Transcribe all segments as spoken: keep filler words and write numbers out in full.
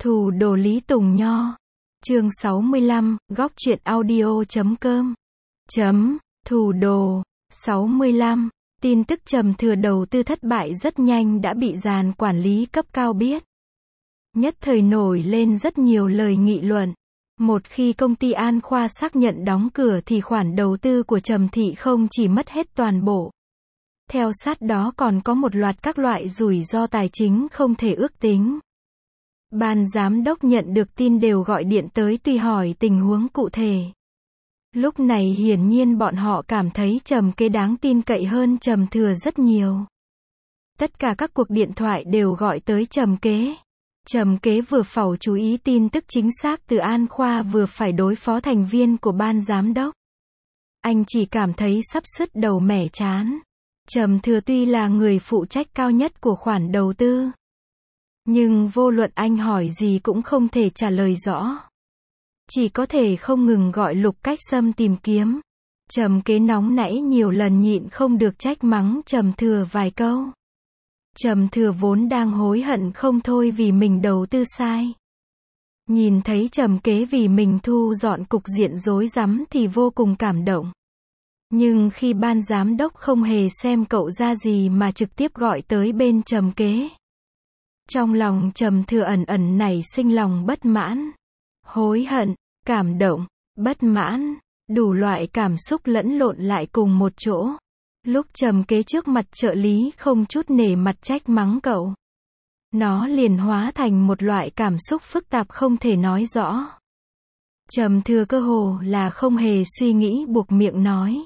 Thủ đồ Lý Tùng Nho. Chương sáu mươi lăm, góc truyện audio chấm com. Chấm, thủ đồ. sáu mươi lăm. Tin tức Trầm Thừa đầu tư thất bại rất nhanh đã bị dàn quản lý cấp cao biết. Nhất thời nổi lên rất nhiều lời nghị luận. Một khi công ty An Khoa xác nhận đóng cửa thì khoản đầu tư của Trầm Thị không chỉ mất hết toàn bộ. Theo sát đó còn có một loạt các loại rủi ro tài chính không thể ước tính. Ban giám đốc nhận được tin đều gọi điện tới tùy hỏi tình huống cụ thể. Lúc này hiển nhiên bọn họ cảm thấy Trầm Kế đáng tin cậy hơn Trầm Thừa rất nhiều. Tất cả các cuộc điện thoại đều gọi tới Trầm Kế. Trầm Kế vừa phẩu chú ý tin tức chính xác từ An Khoa vừa phải đối phó thành viên của ban giám đốc. Anh chỉ cảm thấy sắp sứt đầu mẻ chán. Trầm Thừa tuy là người phụ trách cao nhất của khoản đầu tư, nhưng vô luận anh hỏi gì cũng không thể trả lời rõ. Chỉ có thể không ngừng gọi Lục Cách Sâm tìm kiếm. Trầm Kế nóng nảy nhiều lần nhịn không được trách mắng Trầm Thừa vài câu. Trầm Thừa vốn đang hối hận không thôi vì mình đầu tư sai. Nhìn thấy Trầm Kế vì mình thu dọn cục diện rối rắm thì vô cùng cảm động. Nhưng khi ban giám đốc không hề xem cậu ra gì mà trực tiếp gọi tới bên Trầm Kế, trong lòng Trầm Thừa ẩn ẩn nảy sinh lòng bất mãn, hối hận, cảm động, bất mãn, đủ loại cảm xúc lẫn lộn lại cùng một chỗ. Lúc Trầm Kế trước mặt trợ lý không chút nể mặt trách mắng cậu, nó liền hóa thành một loại cảm xúc phức tạp không thể nói rõ. Trầm Thừa cơ hồ là không hề suy nghĩ buộc miệng nói: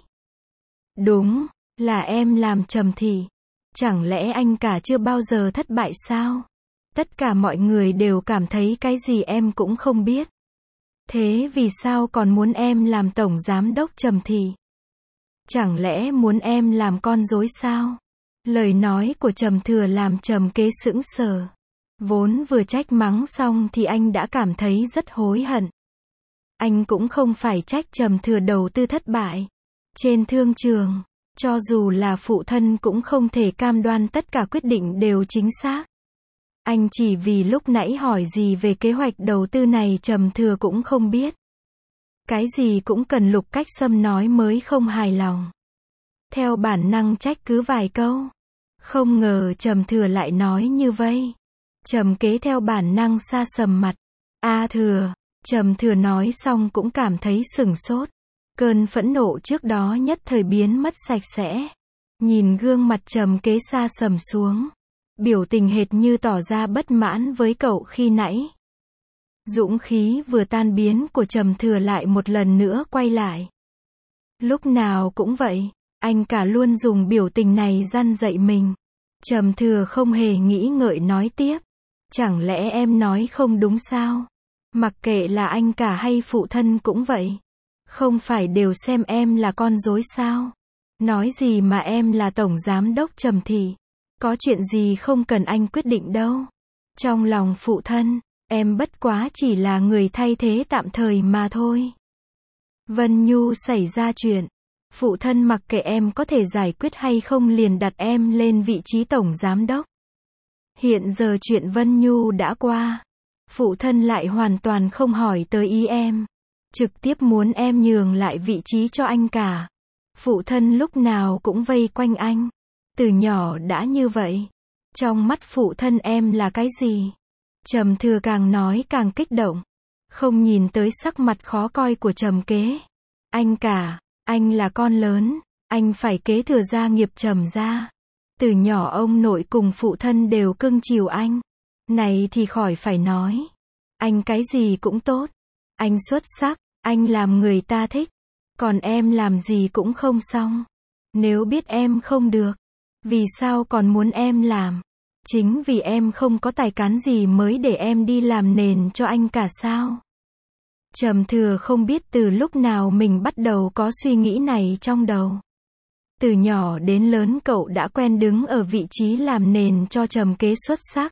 đúng, là em làm Trầm Thị. Chẳng lẽ anh cả chưa bao giờ thất bại sao? Tất cả mọi người đều cảm thấy cái gì em cũng không biết. Thế vì sao còn muốn em làm tổng giám đốc Trầm Thị? Chẳng lẽ muốn em làm con rối sao? Lời nói của Trầm Thừa làm Trầm Kế sững sờ. Vốn vừa trách mắng xong thì anh đã cảm thấy rất hối hận. Anh cũng không phải trách Trầm Thừa đầu tư thất bại. Trên thương trường, cho dù là phụ thân cũng không thể cam đoan tất cả quyết định đều chính xác. Anh chỉ vì lúc nãy hỏi gì về kế hoạch đầu tư này Trầm Thừa cũng không biết. Cái gì cũng cần Lục Cách Sâm nói mới không hài lòng. Theo bản năng trách cứ vài câu. Không ngờ Trầm Thừa lại nói như vậy. Trầm Kế theo bản năng sa sầm mặt. A Thừa, Trầm Thừa nói xong cũng cảm thấy sửng sốt. Cơn phẫn nộ trước đó nhất thời biến mất sạch sẽ. Nhìn gương mặt Trầm Kế sa sầm xuống, biểu tình hệt như tỏ ra bất mãn với cậu khi nãy. Dũng khí vừa tan biến của Trầm Thừa lại một lần nữa quay lại. Lúc nào cũng vậy, anh cả luôn dùng biểu tình này răn dạy mình. Trầm Thừa không hề nghĩ ngợi nói tiếp. Chẳng lẽ em nói không đúng sao? Mặc kệ là anh cả hay phụ thân cũng vậy. Không phải đều xem em là con rối sao? Nói gì mà em là tổng giám đốc Trầm Thị. Có chuyện gì không cần anh quyết định đâu. Trong lòng phụ thân, em bất quá chỉ là người thay thế tạm thời mà thôi. Vân Nhu xảy ra chuyện, phụ thân mặc kệ em có thể giải quyết hay không liền đặt em lên vị trí tổng giám đốc. Hiện giờ chuyện Vân Nhu đã qua, phụ thân lại hoàn toàn không hỏi tới ý em, trực tiếp muốn em nhường lại vị trí cho anh cả. Phụ thân lúc nào cũng vây quanh anh, từ nhỏ đã như vậy. Trong mắt phụ thân em là cái gì? Trầm Thừa càng nói càng kích động, không nhìn tới sắc mặt khó coi của Trầm Kế. Anh cả, anh là con lớn, anh phải kế thừa gia nghiệp Trầm gia. Từ nhỏ ông nội cùng phụ thân đều cưng chiều anh. Này thì khỏi phải nói. Anh cái gì cũng tốt. Anh xuất sắc, anh làm người ta thích. Còn em làm gì cũng không xong. Nếu biết em không được, vì sao còn muốn em làm? Chính vì em không có tài cán gì mới để em đi làm nền cho anh cả sao? Trầm Thừa không biết từ lúc nào mình bắt đầu có suy nghĩ này trong đầu. Từ nhỏ đến lớn cậu đã quen đứng ở vị trí làm nền cho Trầm Kế xuất sắc.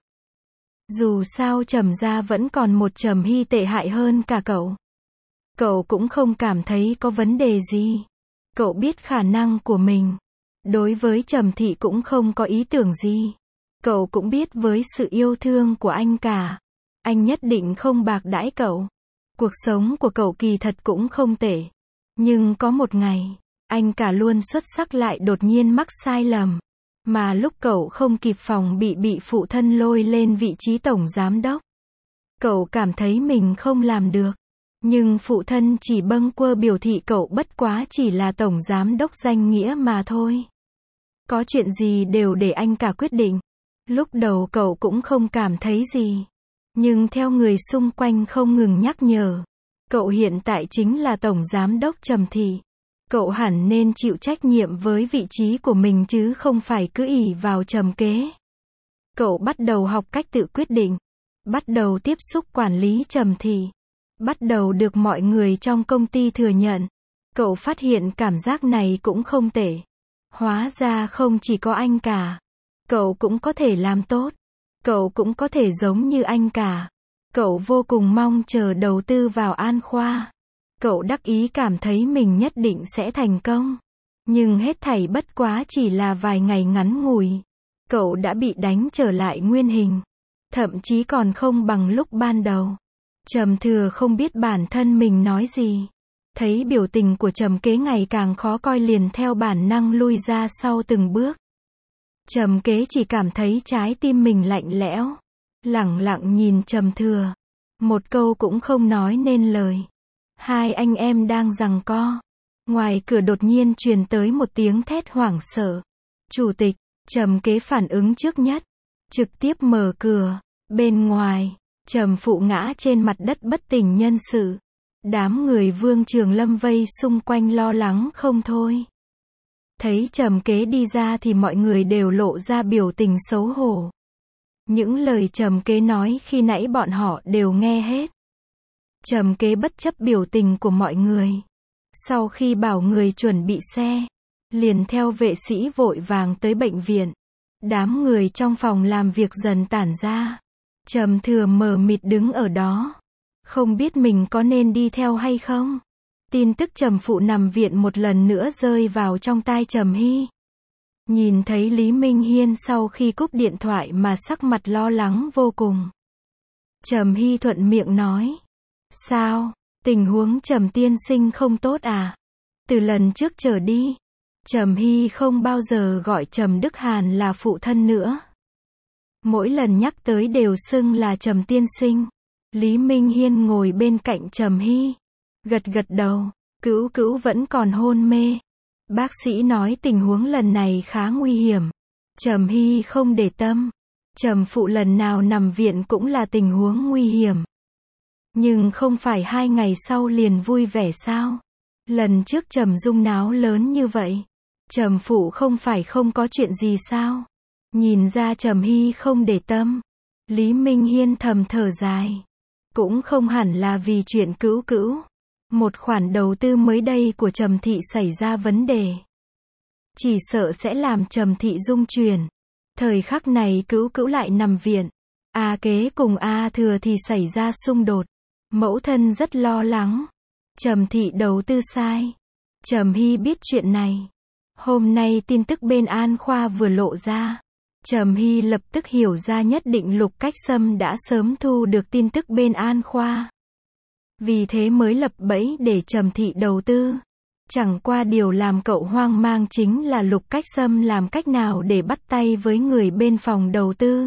Dù sao Trầm gia vẫn còn một Trầm Hy tệ hại hơn cả cậu. Cậu cũng không cảm thấy có vấn đề gì. Cậu biết khả năng của mình. Đối với Trầm Thị cũng không có ý tưởng gì. Cậu cũng biết với sự yêu thương của anh cả, anh nhất định không bạc đãi cậu. Cuộc sống của cậu kỳ thật cũng không tệ. Nhưng có một ngày, anh cả luôn xuất sắc lại đột nhiên mắc sai lầm. Mà lúc cậu không kịp phòng bị bị phụ thân lôi lên vị trí tổng giám đốc. Cậu cảm thấy mình không làm được. Nhưng phụ thân chỉ bâng quơ biểu thị cậu bất quá chỉ là tổng giám đốc danh nghĩa mà thôi. Có chuyện gì đều để anh cả quyết định. Lúc đầu cậu cũng không cảm thấy gì. Nhưng theo người xung quanh không ngừng nhắc nhở. Cậu hiện tại chính là tổng giám đốc Trầm Thị. Cậu hẳn nên chịu trách nhiệm với vị trí của mình chứ không phải cứ ỷ vào Trầm Kế. Cậu bắt đầu học cách tự quyết định. Bắt đầu tiếp xúc quản lý Trầm Thị. Bắt đầu được mọi người trong công ty thừa nhận. Cậu phát hiện cảm giác này cũng không tệ. Hóa ra không chỉ có anh cả. Cậu cũng có thể làm tốt. Cậu cũng có thể giống như anh cả. Cậu vô cùng mong chờ đầu tư vào An Khoa. Cậu đắc ý cảm thấy mình nhất định sẽ thành công. Nhưng hết thảy bất quá chỉ là vài ngày ngắn ngủi. Cậu đã bị đánh trở lại nguyên hình. Thậm chí còn không bằng lúc ban đầu. Trầm Thừa không biết bản thân mình nói gì. Thấy biểu tình của Trầm Kế ngày càng khó coi liền theo bản năng lui ra sau từng bước. Trầm Kế chỉ cảm thấy trái tim mình lạnh lẽo. Lẳng lặng nhìn Trầm Thừa. Một câu cũng không nói nên lời. Hai anh em đang giằng co. Ngoài cửa đột nhiên truyền tới một tiếng thét hoảng sợ. Chủ tịch, Trầm Kế phản ứng trước nhất. Trực tiếp mở cửa. Bên ngoài, Trầm Phụ ngã trên mặt đất bất tỉnh nhân sự. Đám người Vương Trường Lâm vây xung quanh lo lắng không thôi. Thấy Trầm Kế đi ra thì mọi người đều lộ ra biểu tình xấu hổ. Những lời Trầm Kế nói khi nãy bọn họ đều nghe hết. Trầm Kế bất chấp biểu tình của mọi người. Sau khi bảo người chuẩn bị xe, liền theo vệ sĩ vội vàng tới bệnh viện. Đám người trong phòng làm việc dần tản ra. Trầm Thừa mờ mịt đứng ở đó. Không biết mình có nên đi theo hay không. Tin tức Trầm Phụ nằm viện một lần nữa rơi vào trong tai Trầm Hy. Nhìn thấy Lý Minh Hiên sau khi cúp điện thoại mà sắc mặt lo lắng vô cùng. Trầm Hy thuận miệng nói. Sao, tình huống Trầm tiên sinh không tốt à? Từ lần trước trở đi, Trầm Hy không bao giờ gọi Trầm Đức Hàn là phụ thân nữa. Mỗi lần nhắc tới đều xưng là Trầm tiên sinh. Lý Minh Hiên ngồi bên cạnh Trầm Hy. Gật gật đầu, Cữu Cữu vẫn còn hôn mê. Bác sĩ nói tình huống lần này khá nguy hiểm. Trầm Hy không để tâm. Trầm Phụ lần nào nằm viện cũng là tình huống nguy hiểm. Nhưng không phải hai ngày sau liền vui vẻ sao? Lần trước Trầm Dung náo lớn như vậy. Trầm Phụ không phải không có chuyện gì sao? Nhìn ra Trầm Hy không để tâm. Lý Minh Hiên thầm thở dài. Cũng không hẳn là vì chuyện Cữu Cữu. Một khoản đầu tư mới đây của Trầm Thị xảy ra vấn đề. Chỉ sợ sẽ làm Trầm Thị rung chuyển. Thời khắc này Cữu Cữu lại nằm viện. A Kế cùng A Thừa thì xảy ra xung đột. Mẫu thân rất lo lắng. Trầm Thị đầu tư sai. Trầm Hy biết chuyện này. Hôm nay tin tức bên An Khoa vừa lộ ra. Trầm Hy lập tức hiểu ra nhất định Lục Cách Sâm đã sớm thu được tin tức bên An Khoa. Vì thế mới lập bẫy để Trầm Thị đầu tư. Chẳng qua điều làm cậu hoang mang chính là Lục Cách Sâm làm cách nào để bắt tay với người bên phòng đầu tư.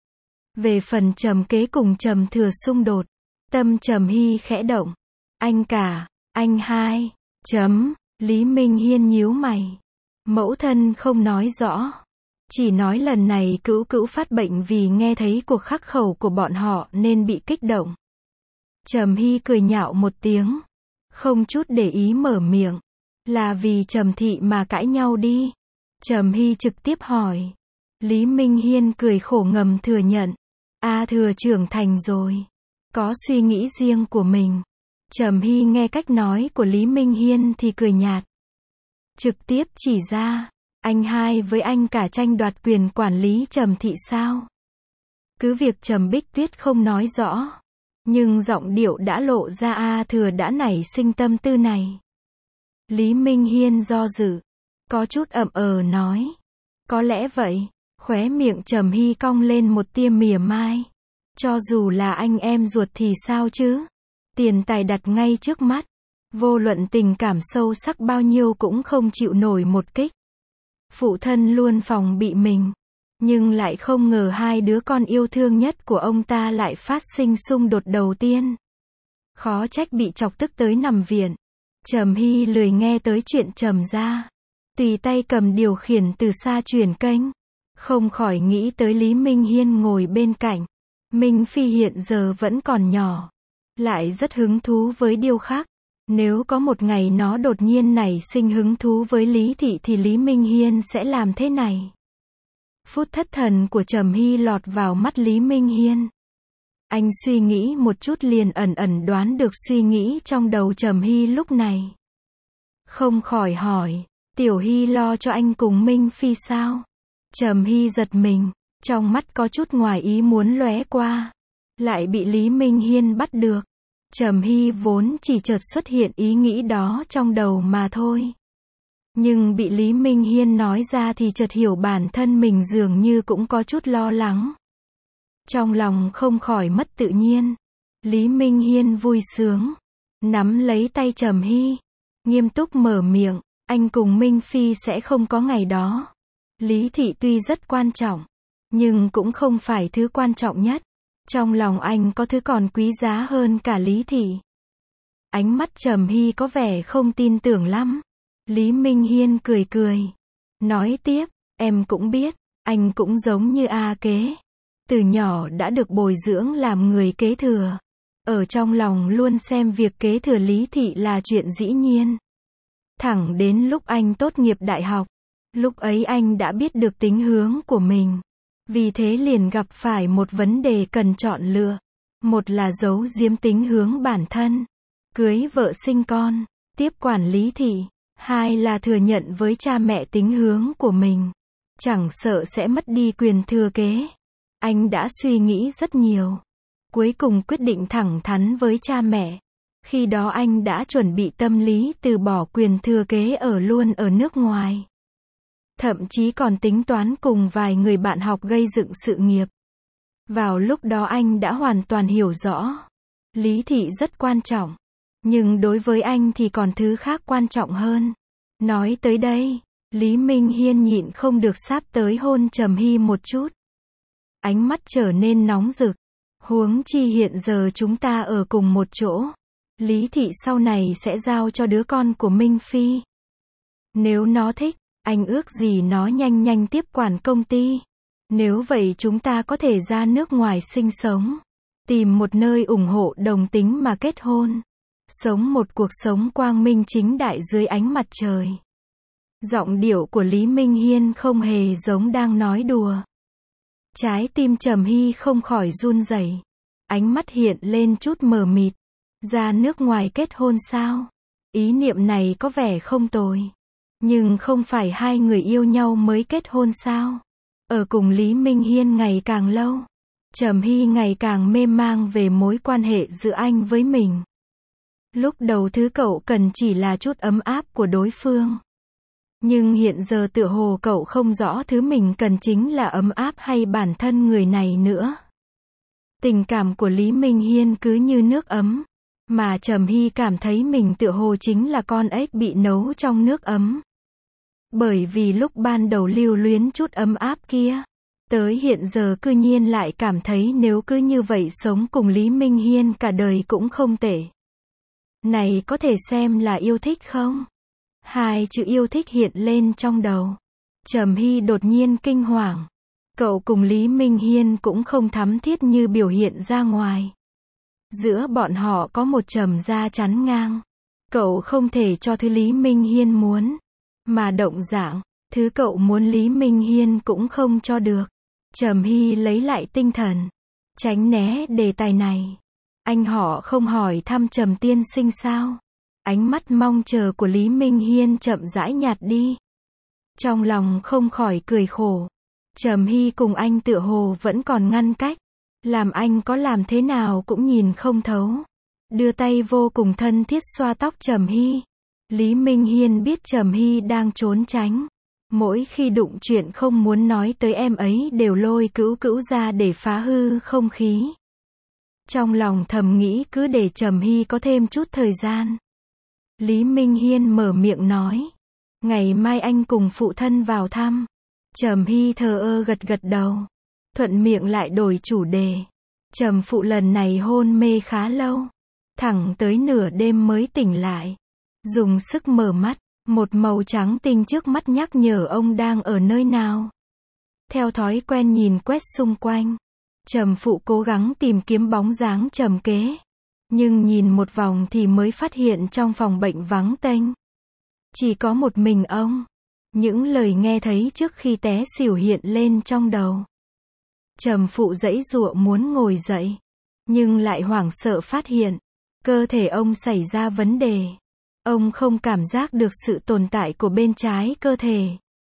Về phần Trầm Kế cùng Trầm Thừa xung đột, tâm Trầm Hy khẽ động. Anh cả, anh hai, chấm, Lý Minh Hiên nhíu mày. Mẫu thân không nói rõ. Chỉ nói lần này Cữu Cữu phát bệnh vì nghe thấy cuộc khắc khẩu của bọn họ nên bị kích động. Trầm Hy cười nhạo một tiếng. Không chút để ý mở miệng. Là vì Trầm Thị mà cãi nhau đi. Trầm Hy trực tiếp hỏi. Lý Minh Hiên cười khổ ngầm thừa nhận. A Thừa trưởng thành rồi. Có suy nghĩ riêng của mình. Trầm Hy nghe cách nói của Lý Minh Hiên thì cười nhạt. Trực tiếp chỉ ra. Anh hai với anh cả tranh đoạt quyền quản lý Trầm Thị sao? Cứ việc Trầm Bích Tuyết không nói rõ. Nhưng giọng điệu đã lộ ra A Thừa đã nảy sinh tâm tư này. Lý Minh Hiên do dự. Có chút ậm ờ nói. Có lẽ vậy. Khóe miệng Trầm Hy cong lên một tia mỉa mai. Cho dù là anh em ruột thì sao chứ? Tiền tài đặt ngay trước mắt. Vô luận tình cảm sâu sắc bao nhiêu cũng không chịu nổi một kích. Phụ thân luôn phòng bị mình. Nhưng lại không ngờ hai đứa con yêu thương nhất của ông ta lại phát sinh xung đột đầu tiên. Khó trách bị chọc tức tới nằm viện. Trầm Hy lười nghe tới chuyện Trầm gia. Tùy tay cầm điều khiển từ xa chuyển kênh. Không khỏi nghĩ tới Lý Minh Hiên ngồi bên cạnh. Minh Phi hiện giờ vẫn còn nhỏ. Lại rất hứng thú với điêu khắc. Nếu có một ngày nó đột nhiên nảy sinh hứng thú với Lý Thị thì Lý Minh Hiên sẽ làm thế này. Phút thất thần của Trầm Hy lọt vào mắt Lý Minh Hiên. Anh suy nghĩ một chút liền ẩn ẩn đoán được suy nghĩ trong đầu Trầm Hy lúc này. Không khỏi hỏi, Tiểu Hy lo cho anh cùng Minh Phi sao? Trầm Hy giật mình, trong mắt có chút ngoài ý muốn lóe qua. Lại bị Lý Minh Hiên bắt được. Trầm Hy vốn chỉ chợt xuất hiện ý nghĩ đó trong đầu mà thôi. Nhưng bị Lý Minh Hiên nói ra thì chợt hiểu bản thân mình dường như cũng có chút lo lắng. Trong lòng không khỏi mất tự nhiên. Lý Minh Hiên vui sướng. Nắm lấy tay Trầm Hy. Nghiêm túc mở miệng. Anh cùng Minh Phi sẽ không có ngày đó. Lý Thị tuy rất quan trọng. Nhưng cũng không phải thứ quan trọng nhất. Trong lòng anh có thứ còn quý giá hơn cả Lý Thị. Ánh mắt Trầm Hy có vẻ không tin tưởng lắm. Lý Minh Hiên cười cười. Nói tiếp, em cũng biết, anh cũng giống như A Kế. Từ nhỏ đã được bồi dưỡng làm người kế thừa. Ở trong lòng luôn xem việc kế thừa Lý Thị là chuyện dĩ nhiên. Thẳng đến lúc anh tốt nghiệp đại học. Lúc ấy anh đã biết được tính hướng của mình. Vì thế liền gặp phải một vấn đề cần chọn lựa. Một là giấu giếm tính hướng bản thân. Cưới vợ sinh con. Tiếp quản Lý Thị. Hai là thừa nhận với cha mẹ tính hướng của mình. Chẳng sợ sẽ mất đi quyền thừa kế. Anh đã suy nghĩ rất nhiều. Cuối cùng quyết định thẳng thắn với cha mẹ. Khi đó anh đã chuẩn bị tâm lý từ bỏ quyền thừa kế ở luôn ở nước ngoài. Thậm chí còn tính toán cùng vài người bạn học gây dựng sự nghiệp. Vào lúc đó anh đã hoàn toàn hiểu rõ. Lý Thị rất quan trọng. Nhưng đối với anh thì còn thứ khác quan trọng hơn. Nói tới đây, Lý Minh Hiên nhịn không được sáp tới hôn Trầm Hy một chút. Ánh mắt trở nên nóng rực. Huống chi hiện giờ chúng ta ở cùng một chỗ. Lý Thị sau này sẽ giao cho đứa con của Minh Phi. Nếu nó thích, anh ước gì nó nhanh nhanh tiếp quản công ty. Nếu vậy chúng ta có thể ra nước ngoài sinh sống. Tìm một nơi ủng hộ đồng tính mà kết hôn. Sống một cuộc sống quang minh chính đại dưới ánh mặt trời. Giọng điệu của Lý Minh Hiên không hề giống đang nói đùa. Trái tim Trầm Hy không khỏi run rẩy. Ánh mắt hiện lên chút mờ mịt. Ra nước ngoài kết hôn sao? Ý niệm này có vẻ không tồi. Nhưng không phải hai người yêu nhau mới kết hôn sao? Ở cùng Lý Minh Hiên ngày càng lâu. Trầm Hy ngày càng mê mang về mối quan hệ giữa anh với mình. Lúc đầu thứ cậu cần chỉ là chút ấm áp của đối phương. Nhưng hiện giờ tựa hồ cậu không rõ thứ mình cần chính là ấm áp hay bản thân người này nữa. Tình cảm của Lý Minh Hiên cứ như nước ấm. Mà Trầm Hy cảm thấy mình tựa hồ chính là con ếch bị nấu trong nước ấm. Bởi vì lúc ban đầu lưu luyến chút ấm áp kia. Tới hiện giờ cư nhiên lại cảm thấy nếu cứ như vậy sống cùng Lý Minh Hiên cả đời cũng không tệ. Này có thể xem là yêu thích không? Hai chữ yêu thích hiện lên trong đầu. Trầm Hy đột nhiên kinh hoàng. Cậu cùng Lý Minh Hiên cũng không thắm thiết như biểu hiện ra ngoài. Giữa bọn họ có một Trầm gia chắn ngang. Cậu không thể cho thứ Lý Minh Hiên muốn. Mà động dạng, thứ cậu muốn Lý Minh Hiên cũng không cho được. Trầm Hy lấy lại tinh thần. Tránh né đề tài này. Anh họ không hỏi thăm Trầm tiên sinh sao? Ánh mắt mong chờ của Lý Minh Hiên chậm rãi nhạt đi. Trong lòng không khỏi cười khổ. Trầm Hy cùng anh tựa hồ vẫn còn ngăn cách. Làm anh có làm thế nào cũng nhìn không thấu. Đưa tay vô cùng thân thiết xoa tóc Trầm Hy. Lý Minh Hiên biết Trầm Hy đang trốn tránh. Mỗi khi đụng chuyện không muốn nói tới em ấy đều lôi cữu cữu ra để phá hư không khí. Trong lòng thầm nghĩ cứ để Trầm Hy có thêm chút thời gian. Lý Minh Hiên mở miệng nói. Ngày mai anh cùng phụ thân vào thăm. Trầm Hy thờ ơ gật gật đầu. Thuận miệng lại đổi chủ đề. Trầm phụ lần này hôn mê khá lâu. Thẳng tới nửa đêm mới tỉnh lại. Dùng sức mở mắt. Một màu trắng tinh trước mắt nhắc nhở ông đang ở nơi nào. Theo thói quen nhìn quét xung quanh. Trầm phụ cố gắng tìm kiếm bóng dáng Trầm Kế. Nhưng nhìn một vòng thì mới phát hiện trong phòng bệnh vắng tênh. Chỉ có một mình ông. Những lời nghe thấy trước khi té xỉu hiện lên trong đầu. Trầm phụ giãy giụa muốn ngồi dậy. Nhưng lại hoảng sợ phát hiện. Cơ thể ông xảy ra vấn đề. Ông không cảm giác được sự tồn tại của bên trái cơ thể.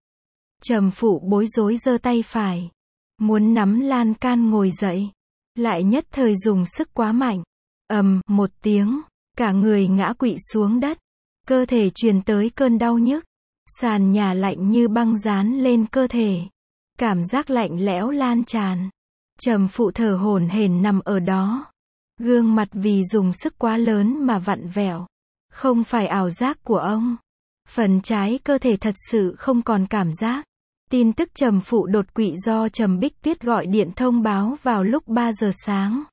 Trầm phụ bối rối giơ tay phải. Muốn nắm lan can ngồi dậy. Lại nhất thời dùng sức quá mạnh. Ầm, một tiếng. Cả người ngã quỵ xuống đất. Cơ thể truyền tới cơn đau nhức. Sàn nhà lạnh như băng dán lên cơ thể. Cảm giác lạnh lẽo lan tràn. Trầm phụ thở hổn hển nằm ở đó. Gương mặt vì dùng sức quá lớn mà vặn vẹo. Không phải ảo giác của ông. Phần trái cơ thể thật sự không còn cảm giác. Tin tức Trầm phụ đột quỵ do Trầm Bích Tuyết gọi điện thông báo vào lúc ba giờ sáng.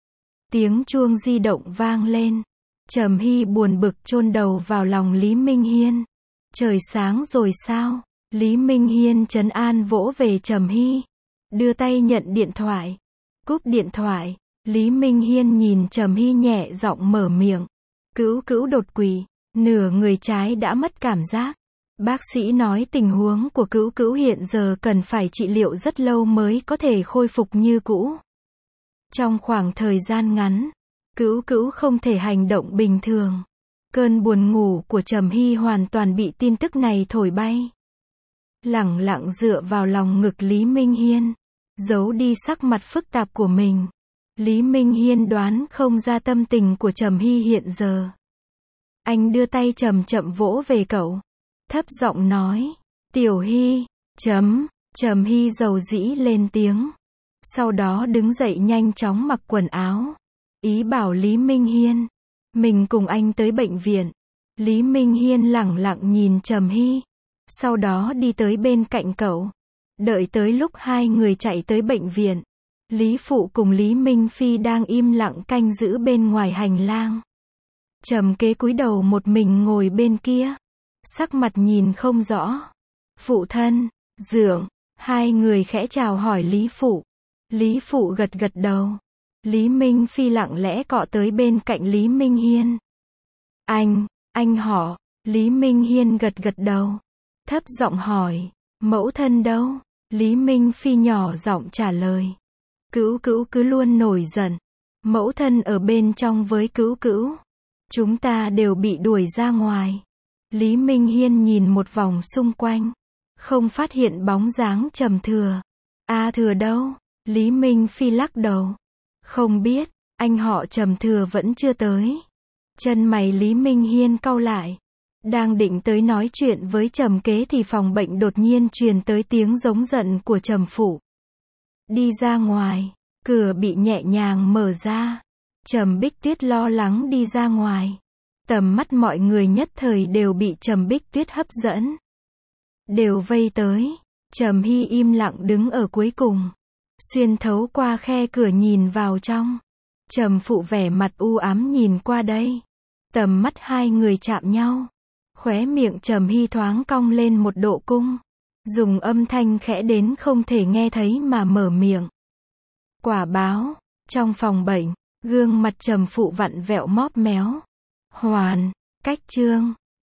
Tiếng chuông di động vang lên. Trầm Hy buồn bực chôn đầu vào lòng Lý Minh Hiên. Trời sáng rồi sao? Lý Minh Hiên trấn an vỗ về Trầm Hy. Đưa tay nhận điện thoại. Cúp điện thoại. Lý Minh Hiên nhìn Trầm Hy nhẹ giọng mở miệng. Cữu cữu đột quỵ. Nửa người trái đã mất cảm giác. Bác sĩ nói tình huống của cữu cữu hiện giờ cần phải trị liệu rất lâu mới có thể khôi phục như cũ. Trong khoảng thời gian ngắn, cữu cữu không thể hành động bình thường. Cơn buồn ngủ của Trầm Hy hoàn toàn bị tin tức này thổi bay. Lẳng lặng dựa vào lòng ngực Lý Minh Hiên. Giấu đi sắc mặt phức tạp của mình. Lý Minh Hiên đoán không ra tâm tình của Trầm Hy hiện giờ. Anh đưa tay chậm chậm vỗ về cậu. Thấp giọng nói. Tiểu Hy. Chấm. Trầm Hy dầu dĩ lên tiếng. Sau đó đứng dậy nhanh chóng mặc quần áo. Ý bảo Lý Minh Hiên. Mình cùng anh tới bệnh viện. Lý Minh Hiên lẳng lặng nhìn Trầm Hy. Sau đó đi tới bên cạnh cậu. Đợi tới lúc hai người chạy tới bệnh viện. Lý Phụ cùng Lý Minh Phi đang im lặng canh giữ bên ngoài hành lang. Trầm Kế cúi đầu một mình ngồi bên kia. Sắc mặt nhìn không rõ. Phụ thân, dượng, hai người khẽ chào hỏi Lý Phụ. Lý Phụ gật gật đầu. Lý Minh Phi lặng lẽ cọ tới bên cạnh Lý Minh Hiên. Anh, anh họ. Lý Minh Hiên gật gật đầu. Thấp giọng hỏi, mẫu thân đâu? Lý Minh Phi nhỏ giọng trả lời. Cữu cữu cứ luôn nổi giận. Mẫu thân ở bên trong với cữu cữu. Chúng ta đều bị đuổi ra ngoài. Lý Minh Hiên nhìn một vòng xung quanh. Không phát hiện bóng dáng Trầm Thừa. A Thừa đâu? Lý Minh Phi lắc đầu. Không biết, anh họ Trầm Thừa vẫn chưa tới. Chân mày Lý Minh Hiên cau lại. Đang định tới nói chuyện với Trầm Kế thì phòng bệnh đột nhiên truyền tới tiếng giống giận của Trầm Phụ. Đi ra ngoài, cửa bị nhẹ nhàng mở ra. Trầm Bích Tuyết lo lắng đi ra ngoài. Tầm mắt mọi người nhất thời đều bị Trầm Bích Tuyết hấp dẫn. Đều vây tới. Trầm Hy im lặng đứng ở cuối cùng. Xuyên thấu qua khe cửa nhìn vào trong. Trầm Phụ vẻ mặt u ám nhìn qua đây. Tầm mắt hai người chạm nhau. Khóe miệng Trầm Hy thoáng cong lên một độ cung. Dùng âm thanh khẽ đến không thể nghe thấy mà mở miệng. Quả báo. Trong phòng bệnh, gương mặt Trầm Phụ vặn vẹo móp méo. Hoàn, cách chương.